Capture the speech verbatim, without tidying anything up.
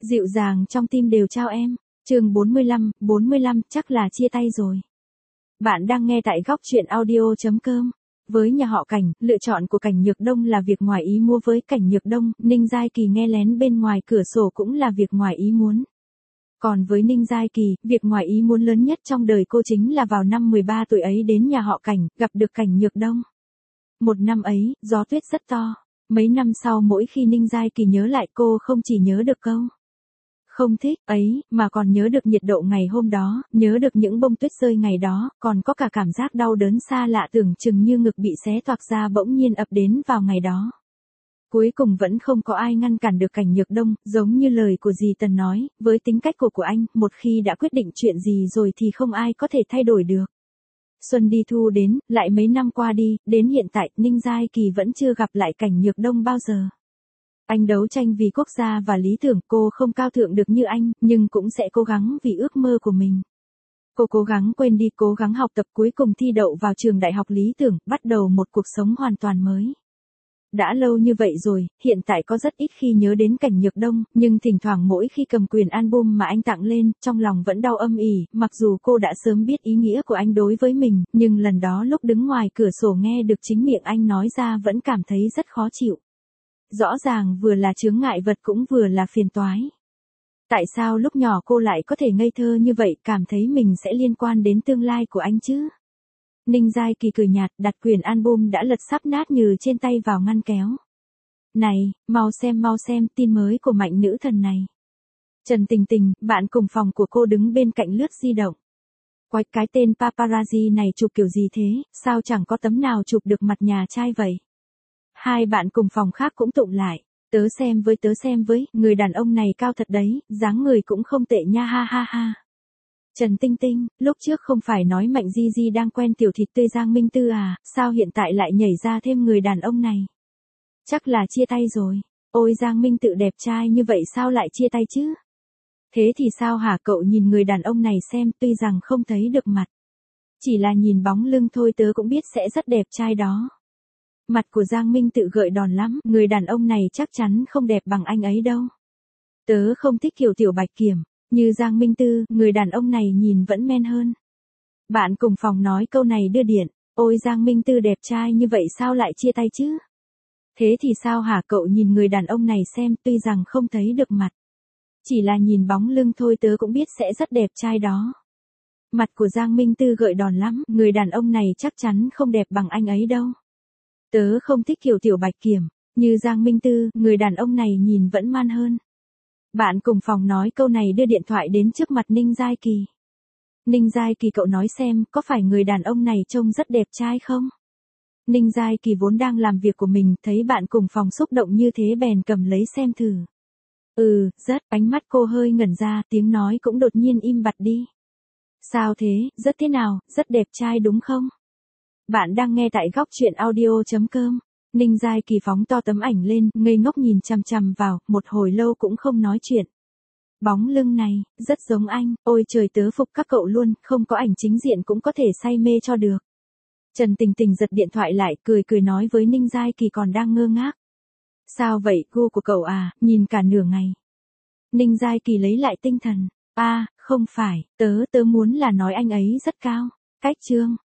Dịu dàng trong tim đều trao em. Chương bốn mươi lăm, bốn mươi lăm, chắc là chia tay rồi. Bạn đang nghe tại góc truyện audio chấm com. Với nhà họ Cảnh, lựa chọn của Cảnh Nhược Đông là việc ngoài ý muốn. Với Cảnh Nhược Đông, Ninh Giai Kỳ nghe lén bên ngoài cửa sổ cũng là việc ngoài ý muốn. Còn với Ninh Giai Kỳ, việc ngoài ý muốn lớn nhất trong đời cô chính là vào năm mười ba tuổi ấy đến nhà họ Cảnh, gặp được Cảnh Nhược Đông. Một năm ấy, gió tuyết rất to. Mấy năm sau mỗi khi Ninh Giai Kỳ nhớ lại cô không chỉ nhớ được câu không thích ấy, mà còn nhớ được nhiệt độ ngày hôm đó, nhớ được những bông tuyết rơi ngày đó, còn có cả cảm giác đau đớn xa lạ tưởng chừng như ngực bị xé toạc ra bỗng nhiên ập đến vào ngày đó. Cuối cùng vẫn không có ai ngăn cản được Cảnh Nhược Đông, giống như lời của dì Tần nói, với tính cách của của anh, một khi đã quyết định chuyện gì rồi thì không ai có thể thay đổi được. Xuân đi thu đến, lại mấy năm qua đi, đến hiện tại, Ninh Giai Kỳ vẫn chưa gặp lại Cảnh Nhược Đông bao giờ. Anh đấu tranh vì quốc gia và lý tưởng, cô không cao thượng được như anh, nhưng cũng sẽ cố gắng vì ước mơ của mình. Cô cố gắng quên đi, cố gắng học tập, cuối cùng thi đậu vào trường đại học lý tưởng, bắt đầu một cuộc sống hoàn toàn mới. Đã lâu như vậy rồi, hiện tại có rất ít khi nhớ đến Cảnh Nhược Đông, nhưng thỉnh thoảng mỗi khi cầm quyền album mà anh tặng lên, trong lòng vẫn đau âm ỉ, mặc dù cô đã sớm biết ý nghĩa của anh đối với mình, nhưng lần đó lúc đứng ngoài cửa sổ nghe được chính miệng anh nói ra vẫn cảm thấy rất khó chịu. Rõ ràng vừa là chướng ngại vật cũng vừa là phiền toái. Tại sao lúc nhỏ cô lại có thể ngây thơ như vậy, cảm thấy mình sẽ liên quan đến tương lai của anh chứ? Ninh Giai Kỳ cười nhạt, đặt quyển album đã lật sắp nát nhừ trên tay vào ngăn kéo. Này, mau xem mau xem tin mới của mạnh nữ thần này. Trần Tình Tình, bạn cùng phòng của cô đứng bên cạnh lướt di động. Quái, cái tên paparazzi này chụp kiểu gì thế, sao chẳng có tấm nào chụp được mặt nhà trai vậy? Hai bạn cùng phòng khác cũng tụng lại. Tớ xem với tớ xem với, người đàn ông này cao thật đấy, dáng người cũng không tệ nha ha ha ha. Trần Tinh Tinh, lúc trước không phải nói Mạnh Di Di đang quen tiểu thịt tươi Giang Minh Tư à, sao hiện tại lại nhảy ra thêm người đàn ông này? Chắc là chia tay rồi. Ôi Giang Minh Tự đẹp trai như vậy sao lại chia tay chứ? Thế thì sao hả, cậu nhìn người đàn ông này xem, tuy rằng không thấy được mặt. Chỉ là nhìn bóng lưng thôi tớ cũng biết sẽ rất đẹp trai đó. Mặt của Giang Minh Tự gợi đòn lắm, người đàn ông này chắc chắn không đẹp bằng anh ấy đâu. Tớ không thích kiểu tiểu bạch kiểm, như Giang Minh Tư, người đàn ông này nhìn vẫn men hơn. Bạn cùng phòng nói câu này đưa điện, ôi Giang Minh Tư đẹp trai như vậy sao lại chia tay chứ? Thế thì sao hả, cậu nhìn người đàn ông này xem, tuy rằng không thấy được mặt. Chỉ là nhìn bóng lưng thôi tớ cũng biết sẽ rất đẹp trai đó. Mặt của Giang Minh Tư gợi đòn lắm, người đàn ông này chắc chắn không đẹp bằng anh ấy đâu. Tớ không thích kiểu tiểu bạch kiểm, như Giang Minh Tư, người đàn ông này nhìn vẫn man hơn. Bạn cùng phòng nói câu này đưa điện thoại đến trước mặt Ninh Giai Kỳ. Ninh Giai Kỳ, cậu nói xem, có phải người đàn ông này trông rất đẹp trai không? Ninh Giai Kỳ vốn đang làm việc của mình, thấy bạn cùng phòng xúc động như thế bèn cầm lấy xem thử. Ừ, rất, ánh mắt cô hơi ngẩn ra, tiếng nói cũng đột nhiên im bặt đi. Sao thế, rất thế nào, rất đẹp trai đúng không? Bạn đang nghe tại góc truyện audio chấm com. Ninh Giai Kỳ phóng to tấm ảnh lên, ngây ngốc nhìn chằm chằm vào, một hồi lâu cũng không nói chuyện. Bóng lưng này, rất giống anh, ôi trời tớ phục các cậu luôn, không có ảnh chính diện cũng có thể say mê cho được. Trần Tình Tình giật điện thoại lại, cười cười nói với Ninh Giai Kỳ còn đang ngơ ngác. Sao vậy, gu của cậu à, nhìn cả nửa ngày. Ninh Giai Kỳ lấy lại tinh thần, a, à, không phải, tớ tớ muốn là nói anh ấy rất cao, cách trương.